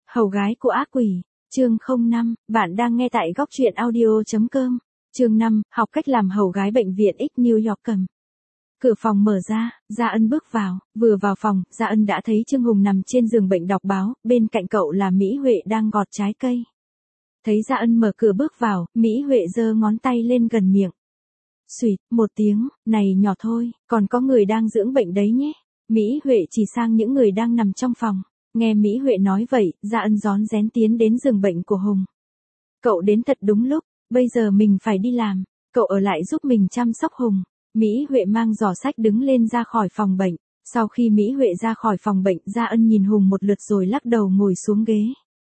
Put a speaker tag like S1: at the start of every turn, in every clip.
S1: Hầu gái của ác quỷ, chương 05, bạn đang nghe tại góc truyện audio.com. Chương 5, học cách làm hầu gái bệnh viện X New York cầm. Cửa phòng mở ra, Gia Ân bước vào, vừa vào phòng, Gia Ân đã thấy Trương Hùng nằm trên giường bệnh đọc báo, bên cạnh cậu là Mỹ Huệ đang gọt trái cây. Thấy Gia Ân mở cửa bước vào, Mỹ Huệ giơ ngón tay lên gần miệng. Xuyệt, một tiếng, này nhỏ thôi, còn có người đang dưỡng bệnh đấy nhé. Mỹ Huệ chỉ sang những người đang nằm trong phòng. Nghe Mỹ Huệ nói vậy, Gia Ân rón rén tiến đến giường bệnh của Hùng. Cậu đến thật đúng lúc, bây giờ mình phải đi làm, cậu ở lại giúp mình chăm sóc Hùng. Mỹ Huệ mang giỏ sách đứng lên ra khỏi phòng bệnh. Sau khi Mỹ Huệ ra khỏi phòng bệnh, Gia Ân nhìn Hùng một lượt rồi lắc đầu ngồi xuống ghế.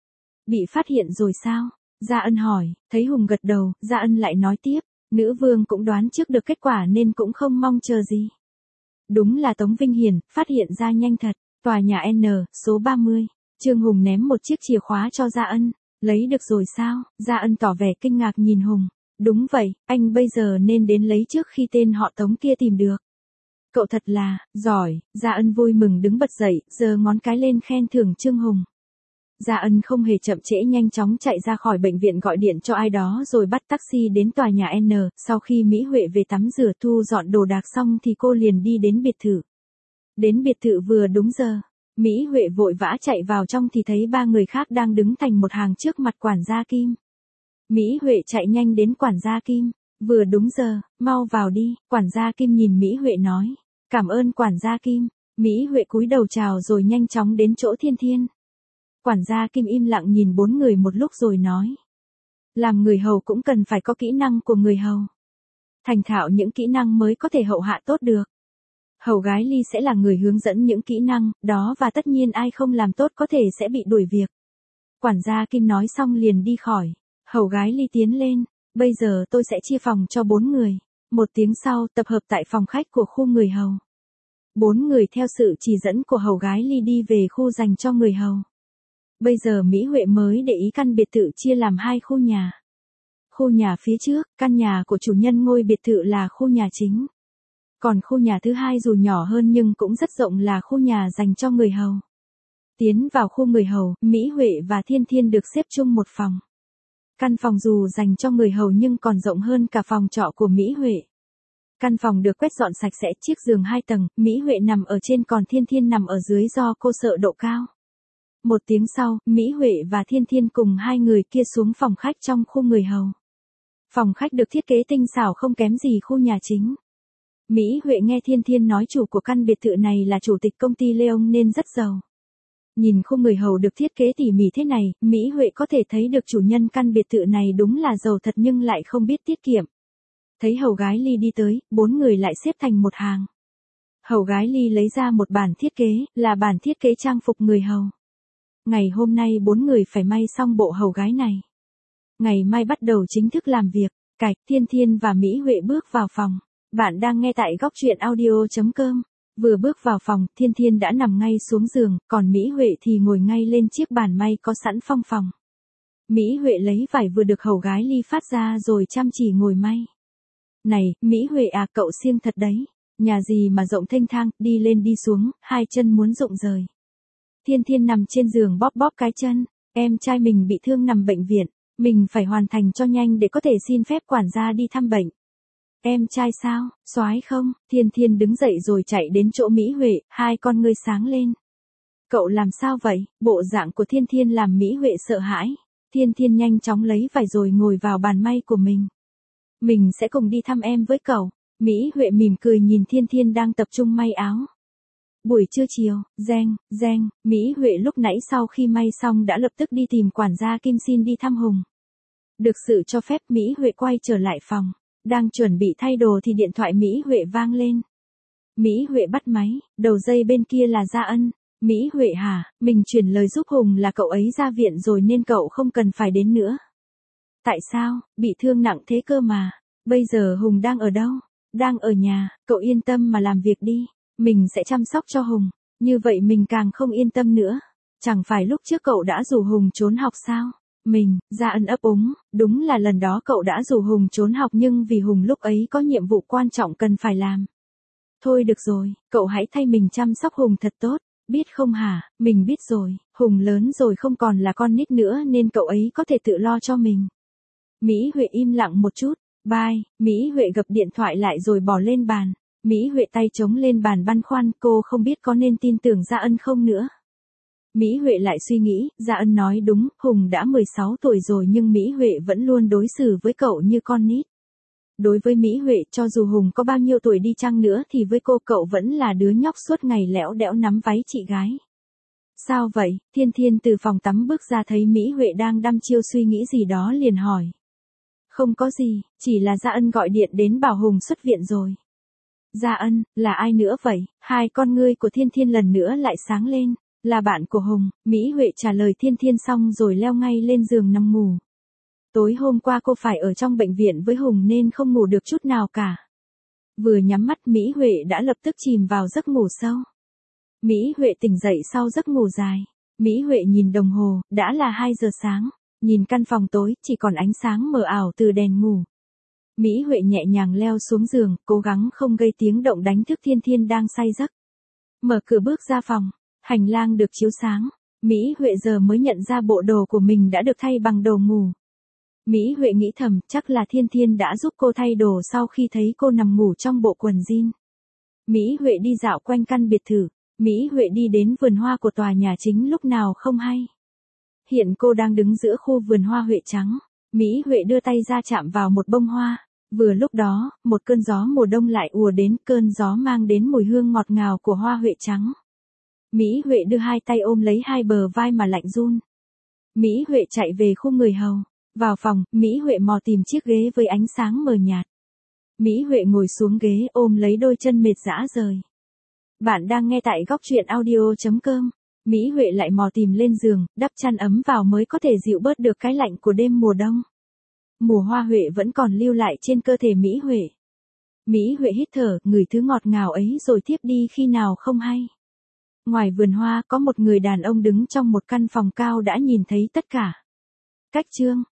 S1: Bị phát hiện rồi sao? Gia Ân hỏi, thấy Hùng gật đầu, Gia Ân lại nói tiếp, nữ vương cũng đoán trước được kết quả nên cũng không mong chờ gì. Đúng là Tống Vinh Hiển, phát hiện ra nhanh thật. Tòa nhà N, số 30, Trương Hùng ném một chiếc chìa khóa cho Gia Ân, lấy được rồi sao? Gia Ân tỏ vẻ kinh ngạc nhìn Hùng, đúng vậy, anh bây giờ nên đến lấy trước khi tên họ Tống kia tìm được. Cậu thật là, giỏi, Gia Ân vui mừng đứng bật dậy, giơ ngón cái lên khen thưởng Trương Hùng. Gia Ân không hề chậm trễ nhanh chóng chạy ra khỏi bệnh viện gọi điện cho ai đó rồi bắt taxi đến tòa nhà N, sau khi Mỹ Huệ về tắm rửa thu dọn đồ đạc xong thì cô liền đi đến biệt thự. Đến biệt thự vừa đúng giờ, Mỹ Huệ vội vã chạy vào trong thì thấy ba người khác đang đứng thành một hàng trước mặt quản gia Kim. Mỹ Huệ chạy nhanh đến quản gia Kim, vừa đúng giờ, mau vào đi, quản gia Kim nhìn Mỹ Huệ nói, cảm ơn quản gia Kim. Mỹ Huệ cúi đầu chào rồi nhanh chóng đến chỗ Thiên Thiên. Quản gia Kim im lặng nhìn bốn người một lúc rồi nói, làm người hầu cũng cần phải có kỹ năng của người hầu. Thành thạo những kỹ năng mới có thể hậu hạ tốt được. Hầu gái Ly sẽ là người hướng dẫn những kỹ năng đó và tất nhiên ai không làm tốt có thể sẽ bị đuổi việc. Quản gia Kim nói xong liền đi khỏi. Hầu gái Ly tiến lên, bây giờ tôi sẽ chia phòng cho 4 người. Một tiếng sau tập hợp tại phòng khách của khu người hầu. 4 người theo sự chỉ dẫn của hầu gái Ly đi về khu dành cho người hầu. Bây giờ Mỹ Huệ mới để ý căn biệt thự chia làm 2 khu nhà. Khu nhà phía trước, căn nhà của chủ nhân ngôi biệt thự là khu nhà chính. Còn khu nhà thứ hai dù nhỏ hơn nhưng cũng rất rộng là khu nhà dành cho người hầu. Tiến vào khu người hầu, Mỹ Huệ và Thiên Thiên được xếp chung một phòng. Căn phòng dù dành cho người hầu nhưng còn rộng hơn cả phòng trọ của Mỹ Huệ. Căn phòng được quét dọn sạch sẽ, chiếc giường 2 tầng, Mỹ Huệ nằm ở trên còn Thiên Thiên nằm ở dưới do cô sợ độ cao. Một tiếng sau, Mỹ Huệ và Thiên Thiên cùng 2 người kia xuống phòng khách trong khu người hầu. Phòng khách được thiết kế tinh xảo không kém gì khu nhà chính. Mỹ Huệ nghe Thiên Thiên nói chủ của căn biệt thự này là chủ tịch công ty Leon nên rất giàu. Nhìn khu người hầu được thiết kế tỉ mỉ thế này, Mỹ Huệ có thể thấy được chủ nhân căn biệt thự này đúng là giàu thật nhưng lại không biết tiết kiệm. Thấy hầu gái Ly đi tới, 4 người lại xếp thành một hàng. Hầu gái Ly lấy ra một bản thiết kế, là bản thiết kế trang phục người hầu. Ngày hôm nay 4 người phải may xong bộ hầu gái này. Ngày mai bắt đầu chính thức làm việc. Cạch, Thiên Thiên và Mỹ Huệ bước vào phòng. Bạn đang nghe tại góc truyện audio.com. Vừa bước vào phòng, Thiên Thiên đã nằm ngay xuống giường, còn Mỹ Huệ thì ngồi ngay lên chiếc bàn may có sẵn trong phòng. Mỹ Huệ lấy vải vừa được hầu gái Ly phát ra rồi chăm chỉ ngồi may. Này, Mỹ Huệ à, cậu siêng thật đấy. Nhà gì mà rộng thênh thang, đi lên đi xuống, 2 chân muốn rụng rời. Thiên Thiên nằm trên giường bóp bóp cái chân, em trai mình bị thương nằm bệnh viện, mình phải hoàn thành cho nhanh để có thể xin phép quản gia đi thăm bệnh. Em trai sao, soái không? Thiên Thiên đứng dậy rồi chạy đến chỗ Mỹ Huệ, 2 con ngươi sáng lên. Cậu làm sao vậy? Bộ dạng của Thiên Thiên làm Mỹ Huệ sợ hãi. Thiên Thiên nhanh chóng lấy vải rồi ngồi vào bàn may của mình. Mình sẽ cùng đi thăm em với cậu. Mỹ Huệ mỉm cười nhìn Thiên Thiên đang tập trung may áo. Buổi trưa chiều, reng, Mỹ Huệ lúc nãy sau khi may xong đã lập tức đi tìm quản gia Kim xin đi thăm Hùng. Được sự cho phép Mỹ Huệ quay trở lại phòng. Đang chuẩn bị thay đồ thì điện thoại Mỹ Huệ vang lên. Mỹ Huệ bắt máy, đầu dây bên kia là Gia Ân. Mỹ Huệ hả, mình chuyển lời giúp Hùng là cậu ấy ra viện rồi nên cậu không cần phải đến nữa. Tại sao, bị thương nặng thế cơ mà. Bây giờ Hùng đang ở đâu? Đang ở nhà, cậu yên tâm mà làm việc đi. Mình sẽ chăm sóc cho Hùng. Như vậy mình càng không yên tâm nữa. Chẳng phải lúc trước cậu đã rủ Hùng trốn học sao? Gia Ân ấp úng, đúng là lần đó cậu đã rủ Hùng trốn học nhưng vì Hùng lúc ấy có nhiệm vụ quan trọng cần phải làm. Thôi được rồi, cậu hãy thay mình chăm sóc Hùng thật tốt. Biết không hả, mình biết rồi, Hùng lớn rồi không còn là con nít nữa nên cậu ấy có thể tự lo cho mình. Mỹ Huệ im lặng một chút, bye, Mỹ Huệ gập điện thoại lại rồi bỏ lên bàn. Mỹ Huệ tay chống lên bàn băn khoăn, cô không biết có nên tin tưởng Gia Ân không nữa. Mỹ Huệ lại suy nghĩ, Gia Ân nói đúng, Hùng đã 16 tuổi rồi nhưng Mỹ Huệ vẫn luôn đối xử với cậu như con nít. Đối với Mỹ Huệ, cho dù Hùng có bao nhiêu tuổi đi chăng nữa thì với cô cậu vẫn là đứa nhóc suốt ngày lẽo đẽo nắm váy chị gái. Sao vậy? Thiên Thiên từ phòng tắm bước ra thấy Mỹ Huệ đang đăm chiêu suy nghĩ gì đó liền hỏi. Không có gì, chỉ là Gia Ân gọi điện đến bảo Hùng xuất viện rồi. Gia Ân, là ai nữa vậy? Hai con ngươi của Thiên Thiên lần nữa lại sáng lên. Là bạn của Hùng, Mỹ Huệ trả lời Thiên Thiên xong rồi leo ngay lên giường nằm ngủ. Tối hôm qua cô phải ở trong bệnh viện với Hùng nên không ngủ được chút nào cả. Vừa nhắm mắt Mỹ Huệ đã lập tức chìm vào giấc ngủ sâu. Mỹ Huệ tỉnh dậy sau giấc ngủ dài. Mỹ Huệ nhìn đồng hồ, đã là 2 giờ sáng. Nhìn căn phòng tối, chỉ còn ánh sáng mờ ảo từ đèn ngủ. Mỹ Huệ nhẹ nhàng leo xuống giường, cố gắng không gây tiếng động đánh thức Thiên Thiên đang say giấc. Mở cửa bước ra phòng, hành lang được chiếu sáng. Mỹ Huệ giờ mới nhận ra bộ đồ của mình đã được thay bằng đồ ngủ. Mỹ Huệ nghĩ thầm, chắc là Thiên Thiên đã giúp cô thay đồ sau khi thấy cô nằm ngủ trong bộ quần jean. Mỹ Huệ đi dạo quanh căn biệt thự. Mỹ Huệ đi đến vườn hoa của tòa nhà chính lúc nào không hay. Hiện cô đang đứng giữa khu vườn hoa Huệ trắng. Mỹ Huệ đưa tay ra chạm vào một bông hoa. Vừa lúc đó, một cơn gió mùa đông lại ùa đến, cơn gió mang đến mùi hương ngọt ngào của hoa Huệ trắng. Mỹ Huệ đưa hai tay ôm lấy hai bờ vai mà lạnh run. Mỹ Huệ chạy về khu người hầu. Vào phòng, Mỹ Huệ mò tìm chiếc ghế với ánh sáng mờ nhạt. Mỹ Huệ ngồi xuống ghế ôm lấy đôi chân mệt rã rời. Bạn đang nghe tại góc truyện audio.com. Mỹ Huệ lại mò tìm lên giường, đắp chăn ấm vào mới có thể dịu bớt được cái lạnh của đêm mùa đông. Mùa hoa Huệ vẫn còn lưu lại trên cơ thể Mỹ Huệ. Mỹ Huệ hít thở, ngửi thứ ngọt ngào ấy rồi tiếp đi khi nào không hay. Ngoài vườn hoa có một người đàn ông đứng trong một căn phòng cao đã nhìn thấy tất cả. Cách chương